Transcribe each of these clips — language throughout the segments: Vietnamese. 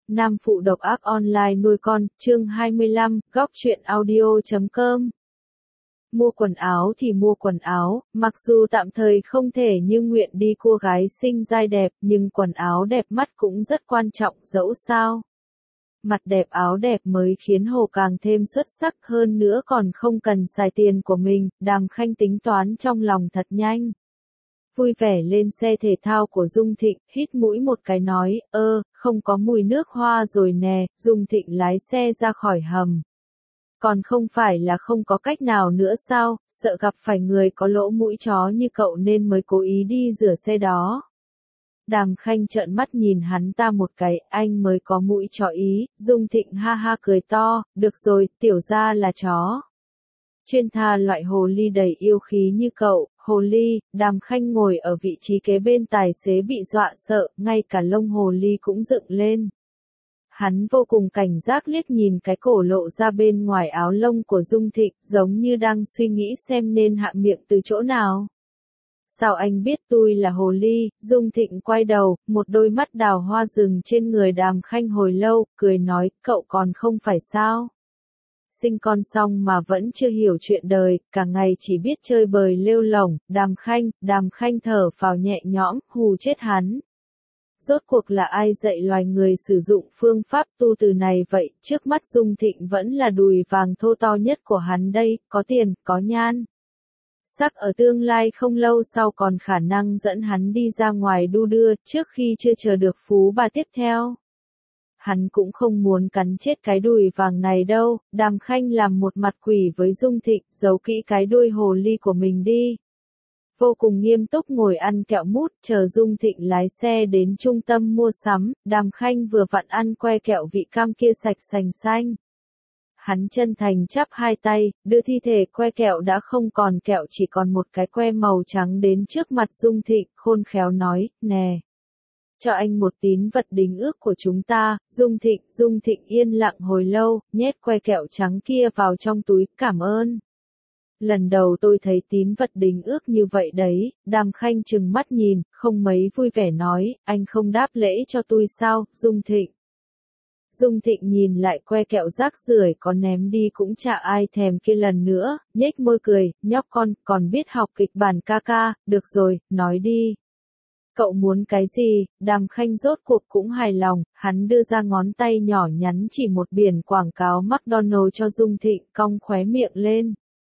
Nam phụ độc ác online nuôi con, chương 25, góc truyện audio.com. Mua quần áo thì mua quần áo, mặc dù tạm thời không thể như nguyện đi cua gái xinh dai đẹp, nhưng quần áo đẹp mắt cũng rất quan trọng, dẫu sao. Mặt đẹp áo đẹp mới khiến Hồ càng thêm xuất sắc hơn nữa, còn không cần xài tiền của mình. Đàm Khanh tính toán trong lòng thật nhanh. Vui vẻ lên xe thể thao của Dung Thịnh, hít mũi một cái nói, không có mùi nước hoa rồi nè. Dung Thịnh lái xe ra khỏi hầm. Còn không phải là không có cách nào nữa sao, sợ gặp phải người có lỗ mũi chó như cậu nên mới cố ý đi rửa xe đó. Đàm Khanh trợn mắt nhìn hắn ta một cái, anh mới có mũi chó ý. Dung Thịnh ha ha cười to, được rồi, tiểu gia là chó. Chuyên tha loại hồ ly đầy yêu khí như cậu. Hồ ly. Đàm Khanh ngồi ở vị trí kế bên tài xế bị dọa sợ, ngay cả lông hồ ly cũng dựng lên. Hắn vô cùng cảnh giác liếc nhìn cái cổ lộ ra bên ngoài áo lông của Dung Thịnh, giống như đang suy nghĩ xem nên hạ miệng từ chỗ nào. Sao anh biết tôi là hồ ly? Dung Thịnh quay đầu, một đôi mắt đào hoa rừng trên người Đàm Khanh hồi lâu, cười nói, cậu còn không phải sao? Sinh con xong mà vẫn chưa hiểu chuyện đời, cả ngày chỉ biết chơi bời lêu lổng. Đàm Khanh thở phào nhẹ nhõm, hù chết hắn. Rốt cuộc là ai dạy loài người sử dụng phương pháp tu từ này vậy? Trước mắt Dung Thịnh vẫn là đùi vàng thô to nhất của hắn đây, có tiền, có nhan. Sắc ở tương lai không lâu sau còn khả năng dẫn hắn đi ra ngoài đu đưa, trước khi chưa chờ được phú bà tiếp theo. Hắn cũng không muốn cắn chết cái đùi vàng này đâu. Đàm Khanh làm một mặt quỷ với Dung Thịnh, giấu kỹ cái đuôi hồ ly của mình đi. Vô cùng nghiêm túc ngồi ăn kẹo mút, chờ Dung Thịnh lái xe đến trung tâm mua sắm. Đàm Khanh vừa vặn ăn que kẹo vị cam kia sạch sành xanh. Hắn chân thành chắp hai tay, đưa thi thể que kẹo đã không còn kẹo chỉ còn một cái que màu trắng đến trước mặt Dung Thịnh, khôn khéo nói, nè. Cho anh một tín vật đính ước của chúng ta. Dung Thịnh yên lặng hồi lâu, nhét que kẹo trắng kia vào trong túi, cảm ơn. Lần đầu tôi thấy tín vật đính ước như vậy đấy. Đàm Khanh trừng mắt nhìn, không mấy vui vẻ nói, anh không đáp lễ cho tôi sao? Dung Thịnh nhìn lại que kẹo rác rưởi có ném đi cũng chả ai thèm kia lần nữa, nhếch môi cười, nhóc con, còn biết học kịch bản ca ca, được rồi, nói đi. Cậu muốn cái gì? Đàm Khanh rốt cuộc cũng hài lòng, hắn đưa ra ngón tay nhỏ nhắn chỉ một biển quảng cáo McDonald's cho Dung Thịnh, cong khóe miệng lên.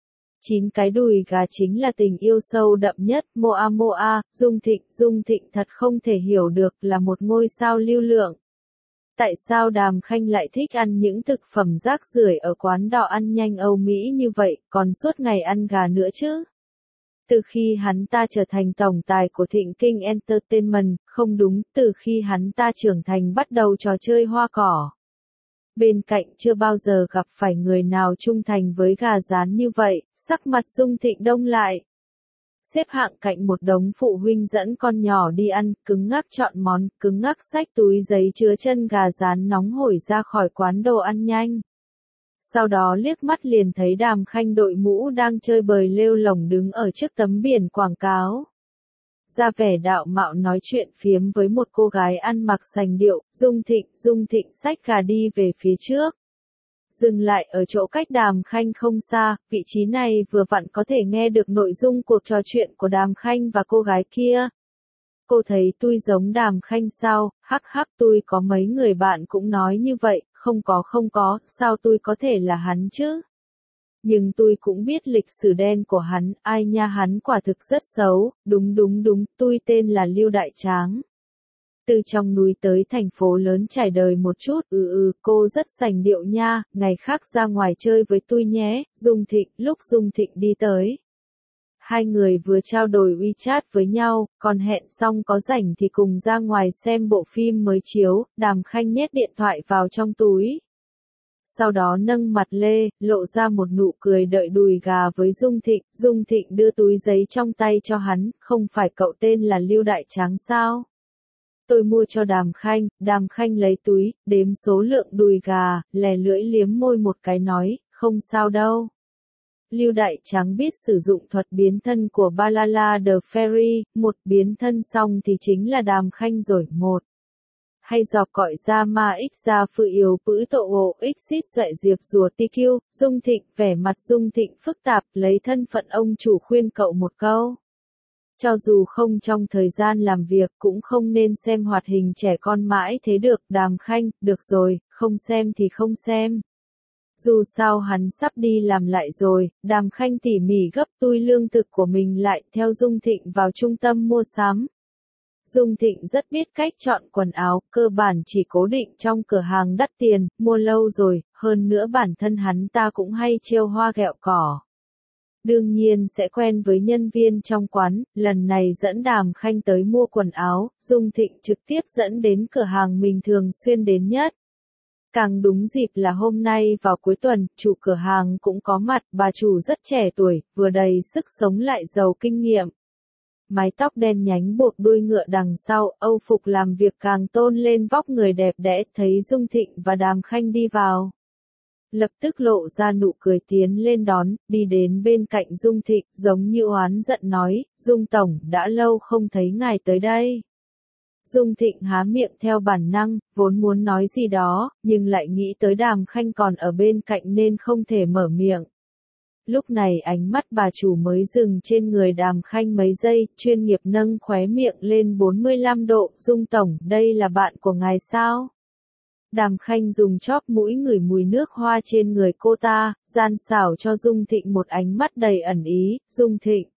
9 cái đùi gà chính là tình yêu sâu đậm nhất. Moa, Dung Thịnh thật không thể hiểu được, là một ngôi sao lưu lượng. Tại sao Đàm Khanh lại thích ăn những thực phẩm rác rưởi ở quán đò ăn nhanh Âu Mỹ như vậy, còn suốt ngày ăn gà nữa chứ? Từ khi hắn ta trở thành tổng tài của Thịnh Kinh Entertainment, không đúng, từ khi hắn ta trưởng thành bắt đầu trò chơi hoa cỏ. Bên cạnh chưa bao giờ gặp phải người nào trung thành với gà rán như vậy. Sắc mặt Dung Thịnh đông lại. Xếp hạng cạnh một đống phụ huynh dẫn con nhỏ đi ăn, cứng ngắc chọn món, cứng ngắc xách túi giấy chứa chân gà rán nóng hổi ra khỏi quán đồ ăn nhanh. Sau đó liếc mắt liền thấy Đàm Khanh đội mũ đang chơi bời lêu lổng đứng ở trước tấm biển quảng cáo. Ra vẻ đạo mạo nói chuyện phiếm với một cô gái ăn mặc sành điệu. Dung Thịnh xách gà đi về phía trước. Dừng lại ở chỗ cách Đàm Khanh không xa, vị trí này vừa vặn có thể nghe được nội dung cuộc trò chuyện của Đàm Khanh và cô gái kia. Cô thấy tôi giống Đàm Khanh sao? Hắc, tôi có mấy người bạn cũng nói như vậy. Không có, sao tôi có thể là hắn chứ? Nhưng tôi cũng biết lịch sử đen của hắn, ai nha, hắn quả thực rất xấu. Đúng, tôi tên là Lưu Đại Tráng. Từ trong núi tới thành phố lớn trải đời một chút. Cô rất sành điệu nha, ngày khác ra ngoài chơi với tôi nhé. Lúc Dung Thịnh đi tới, hai người vừa trao đổi WeChat với nhau, còn hẹn xong có rảnh thì cùng ra ngoài xem bộ phim mới chiếu. Đàm Khanh nhét điện thoại vào trong túi. Sau đó nâng mặt lê, lộ ra một nụ cười đợi đùi gà với Dung Thịnh đưa túi giấy trong tay cho hắn, không phải cậu tên là Lưu Đại Tráng sao? Tôi mua cho Đàm Khanh lấy túi, đếm số lượng đùi gà, lè lưỡi liếm môi một cái nói, không sao đâu. Lưu Đại Tráng biết sử dụng thuật biến thân của Balala the Fairy, một biến thân xong thì chính là Đàm Khanh rồi. hay dọc cọi ra ma ích ra phự yếu bữ tổ ồ ích xít dọa diệp rùa TQ, Dung Thịnh, vẻ mặt Dung Thịnh phức tạp, lấy thân phận ông chủ khuyên cậu một câu. Cho dù không trong thời gian làm việc cũng không nên xem hoạt hình trẻ con mãi thế được, Đàm Khanh, được rồi, không xem thì không xem. Dù sao hắn sắp đi làm lại rồi, Đàm Khanh tỉ mỉ gấp tui lương thực của mình lại theo Dung Thịnh vào trung tâm mua sắm. Dung Thịnh rất biết cách chọn quần áo, cơ bản chỉ cố định trong cửa hàng đắt tiền, mua lâu rồi, hơn nữa bản thân hắn ta cũng hay trêu hoa ghẹo cỏ. Đương nhiên sẽ quen với nhân viên trong quán, lần này dẫn Đàm Khanh tới mua quần áo, Dung Thịnh trực tiếp dẫn đến cửa hàng mình thường xuyên đến nhất. Càng đúng dịp là hôm nay vào cuối tuần, chủ cửa hàng cũng có mặt, bà chủ rất trẻ tuổi, vừa đầy sức sống lại giàu kinh nghiệm. Mái tóc đen nhánh buộc đuôi ngựa đằng sau, âu phục làm việc càng tôn lên vóc người đẹp đẽ, thấy Dung Thịnh và Đàm Khanh đi vào. Lập tức lộ ra nụ cười tiến lên đón, đi đến bên cạnh Dung Thịnh, giống như oán giận nói, Dung Tổng, đã lâu không thấy ngài tới đây. Dung Thịnh há miệng theo bản năng, vốn muốn nói gì đó, nhưng lại nghĩ tới Đàm Khanh còn ở bên cạnh nên không thể mở miệng. Lúc này ánh mắt bà chủ mới dừng trên người Đàm Khanh mấy giây, chuyên nghiệp nâng khóe miệng lên 45 độ, Dung Tổng, đây là bạn của ngài sao? Đàm Khanh dùng chóp mũi ngửi mùi nước hoa trên người cô ta, gian xảo cho Dung Thịnh một ánh mắt đầy ẩn ý, Dung Thịnh.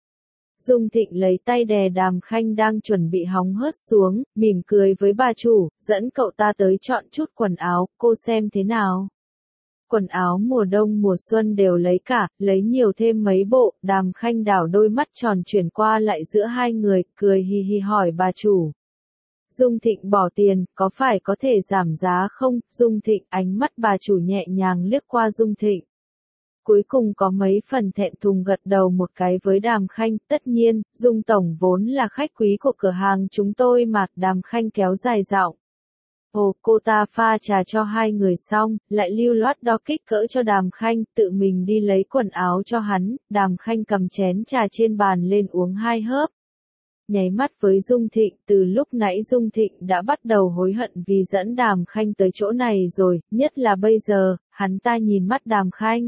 Dung Thịnh lấy tay đè Đàm Khanh đang chuẩn bị hóng hớt xuống, mỉm cười với bà chủ, dẫn cậu ta tới chọn chút quần áo, cô xem thế nào. Quần áo mùa đông mùa xuân đều lấy cả, lấy nhiều thêm mấy bộ, Đàm Khanh đảo đôi mắt tròn chuyển qua lại giữa hai người, cười hì hì hỏi bà chủ. Dung Thịnh bỏ tiền, có phải có thể giảm giá không? Dung Thịnh, ánh mắt bà chủ nhẹ nhàng liếc qua Dung Thịnh. Cuối cùng có mấy phần thẹn thùng gật đầu một cái với Đàm Khanh, tất nhiên, Dung Tổng vốn là khách quý của cửa hàng chúng tôi mà, Đàm Khanh kéo dài giọng. Ồ, cô ta pha trà cho hai người xong, lại lưu loát đo kích cỡ cho Đàm Khanh, tự mình đi lấy quần áo cho hắn, Đàm Khanh cầm chén trà trên bàn lên uống hai hớp. Nháy mắt với Dung Thịnh, từ lúc nãy Dung Thịnh đã bắt đầu hối hận vì dẫn Đàm Khanh tới chỗ này rồi, nhất là bây giờ, hắn ta nhìn mắt Đàm Khanh.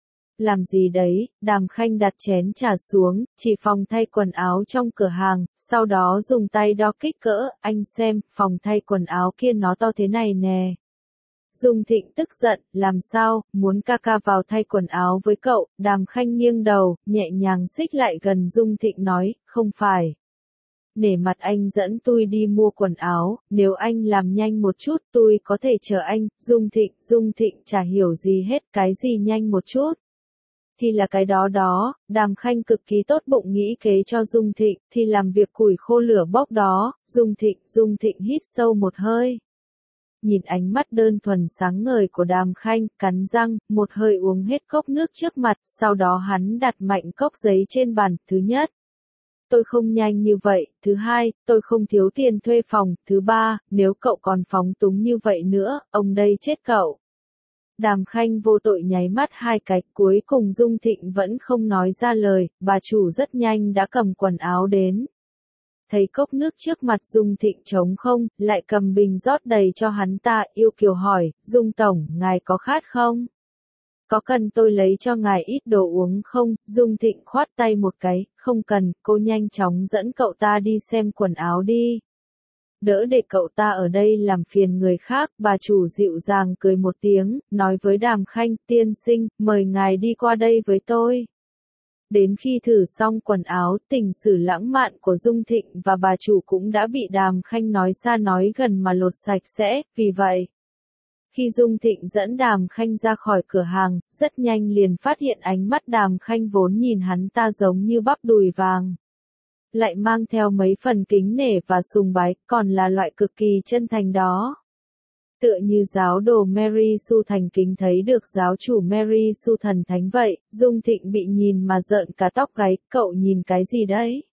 Làm gì đấy, Đàm Khanh đặt chén trà xuống, chỉ phòng thay quần áo trong cửa hàng, sau đó dùng tay đo kích cỡ, anh xem, phòng thay quần áo kia nó to thế này nè. Dung Thịnh tức giận, làm sao, muốn ca ca vào thay quần áo với cậu, Đàm Khanh nghiêng đầu, nhẹ nhàng xích lại gần Dung Thịnh nói, không phải. Nể mặt anh dẫn tôi đi mua quần áo, nếu anh làm nhanh một chút tôi có thể chờ anh, Dung Thịnh chả hiểu gì hết, cái gì nhanh một chút. Thì là cái đó đó, Đàm Khanh cực kỳ tốt bụng nghĩ kế cho Dung Thịnh, thì làm việc củi khô lửa bốc đó, Dung Thịnh hít sâu một hơi. Nhìn ánh mắt đơn thuần sáng ngời của Đàm Khanh, cắn răng, một hơi uống hết cốc nước trước mặt, sau đó hắn đặt mạnh cốc giấy trên bàn, thứ nhất. Tôi không nhanh như vậy, thứ hai, tôi không thiếu tiền thuê phòng, thứ ba, nếu cậu còn phóng túng như vậy nữa, ông đây chết cậu. Đàm Khanh vô tội nháy mắt hai cái, cuối cùng Dung Thịnh vẫn không nói ra lời, bà chủ rất nhanh đã cầm quần áo đến. Thấy cốc nước trước mặt Dung Thịnh trống không, lại cầm bình rót đầy cho hắn ta, yêu kiều hỏi, Dung Tổng, ngài có khát không? Có cần tôi lấy cho ngài ít đồ uống không? Dung Thịnh khoát tay một cái, không cần, cô nhanh chóng dẫn cậu ta đi xem quần áo đi. Đỡ để cậu ta ở đây làm phiền người khác, bà chủ dịu dàng cười một tiếng, nói với Đàm Khanh, tiên sinh, mời ngài đi qua đây với tôi. Đến khi thử xong quần áo, tình sử lãng mạn của Dung Thịnh và bà chủ cũng đã bị Đàm Khanh nói xa nói gần mà lột sạch sẽ, vì vậy. Khi Dung Thịnh dẫn Đàm Khanh ra khỏi cửa hàng, rất nhanh liền phát hiện ánh mắt Đàm Khanh vốn nhìn hắn ta giống như bắp đùi vàng. Lại mang theo mấy phần kính nể và sùng bái, còn là loại cực kỳ chân thành đó. Tựa như giáo đồ Mary Sue thành kính thấy được giáo chủ Mary Sue thần thánh vậy, Dung Thịnh bị nhìn mà rợn cả tóc gáy, cậu nhìn cái gì đấy?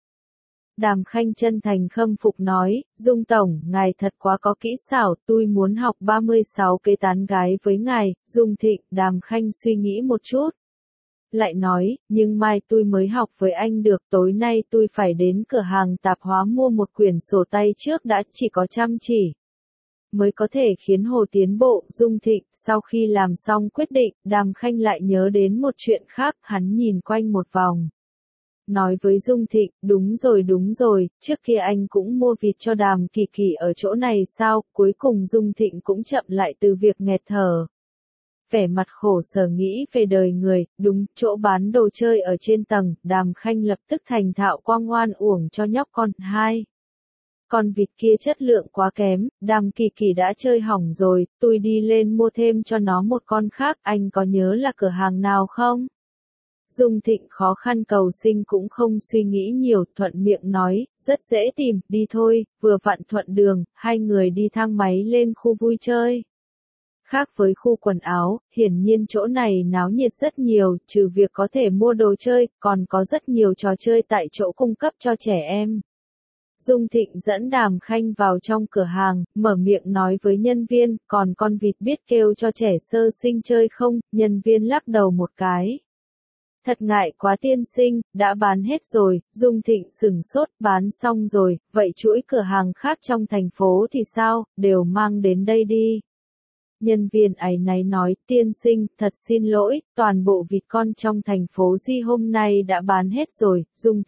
Đàm Khanh chân thành khâm phục nói, Dung Tổng, ngài thật quá có kỹ xảo, tôi muốn học 36 kế tán gái với ngài, Dung Thịnh, Đàm Khanh suy nghĩ một chút. Lại nói, nhưng mai tôi mới học với anh được, tối nay tôi phải đến cửa hàng tạp hóa mua một quyển sổ tay trước đã, chỉ có chăm chỉ. mới có thể khiến Hồ tiến bộ. Dung Thịnh, sau khi làm xong quyết định, Đàm Khanh lại nhớ đến một chuyện khác, hắn nhìn quanh một vòng. Nói với Dung Thịnh, đúng rồi, trước kia anh cũng mua vịt cho Đàm Kỳ Kỳ ở chỗ này sao? Cuối cùng Dung Thịnh cũng chậm lại từ việc nghẹt thở. Vẻ mặt khổ sở nghĩ về đời người, đúng, chỗ bán đồ chơi ở trên tầng, Đàm Khanh lập tức thành thạo quang oan uổng cho nhóc con. Hai, con vịt kia chất lượng quá kém, Đàm Kỳ Kỳ đã chơi hỏng rồi, tôi đi lên mua thêm cho nó một con khác, anh có nhớ là cửa hàng nào không? Dung Thịnh khó khăn cầu sinh cũng không suy nghĩ nhiều, thuận miệng nói, rất dễ tìm, đi thôi, vừa vặn thuận đường, hai người đi thang máy lên khu vui chơi. Khác với khu quần áo, hiển nhiên chỗ này náo nhiệt rất nhiều, trừ việc có thể mua đồ chơi, còn có rất nhiều trò chơi tại chỗ cung cấp cho trẻ em. Dung Thịnh dẫn Đàm Khanh vào trong cửa hàng, mở miệng nói với nhân viên, còn con vịt biết kêu cho trẻ sơ sinh chơi không? Nhân viên lắc đầu một cái. Thật ngại quá tiên sinh, đã bán hết rồi. Dung Thịnh sửng sốt, bán xong rồi, vậy chuỗi cửa hàng khác trong thành phố thì sao, đều mang đến đây đi. Nhân viên áy náy nói, tiên sinh, thật xin lỗi, toàn bộ vịt con trong thành phố Di hôm nay đã bán hết rồi.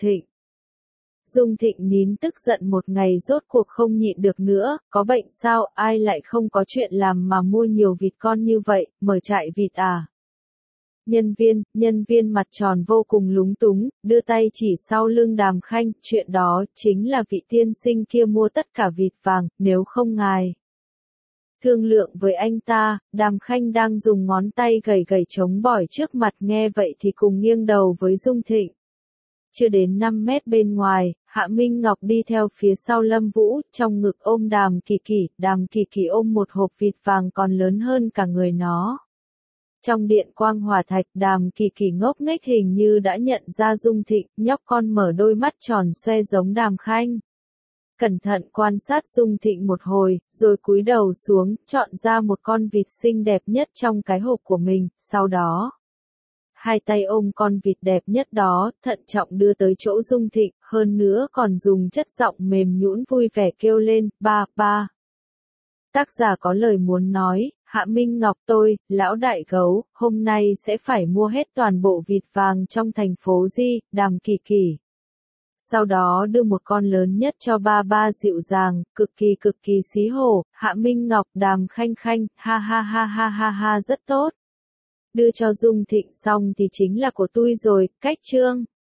Dung Thịnh nín tức giận một ngày rốt cuộc không nhịn được nữa, có bệnh sao, ai lại không có chuyện làm mà mua nhiều vịt con như vậy, mở trại vịt à? Nhân viên mặt tròn vô cùng lúng túng, đưa tay chỉ sau lưng Đàm Khanh, chuyện đó chính là vị tiên sinh kia mua tất cả vịt vàng, nếu không ngài thương lượng với anh ta. Đàm Khanh đang dùng ngón tay gẩy chống bỏi trước mặt nghe vậy thì cùng nghiêng đầu với Dung Thịnh. Chưa đến 5 mét bên ngoài, Hạ Minh Ngọc đi theo phía sau Lâm Vũ, trong ngực ôm Đàm Kỳ Kỳ ôm một hộp vịt vàng còn lớn hơn cả người nó. Trong điện quang hỏa thạch, Đàm Kỳ Kỳ ngốc nghếch hình như đã nhận ra Dung Thịnh, nhóc con mở đôi mắt tròn xoe giống Đàm Khanh. Cẩn thận quan sát Dung Thịnh một hồi, rồi cúi đầu xuống, chọn ra một con vịt xinh đẹp nhất trong cái hộp của mình, sau đó hai tay ôm con vịt đẹp nhất đó, thận trọng đưa tới chỗ Dung Thịnh, hơn nữa còn dùng chất giọng mềm nhũn vui vẻ kêu lên, ba. Tác giả có lời muốn nói, Hạ Minh Ngọc tôi, lão đại gấu, hôm nay sẽ phải mua hết toàn bộ vịt vàng trong thành phố Di. Đàm Kỳ Kỳ. Sau đó đưa một con lớn nhất cho ba dịu dàng, cực kỳ xí hổ. Hạ Minh Ngọc, Đàm Khanh, ha rất tốt. Đưa cho Dung Thịnh xong thì chính là của tôi rồi, cách chương.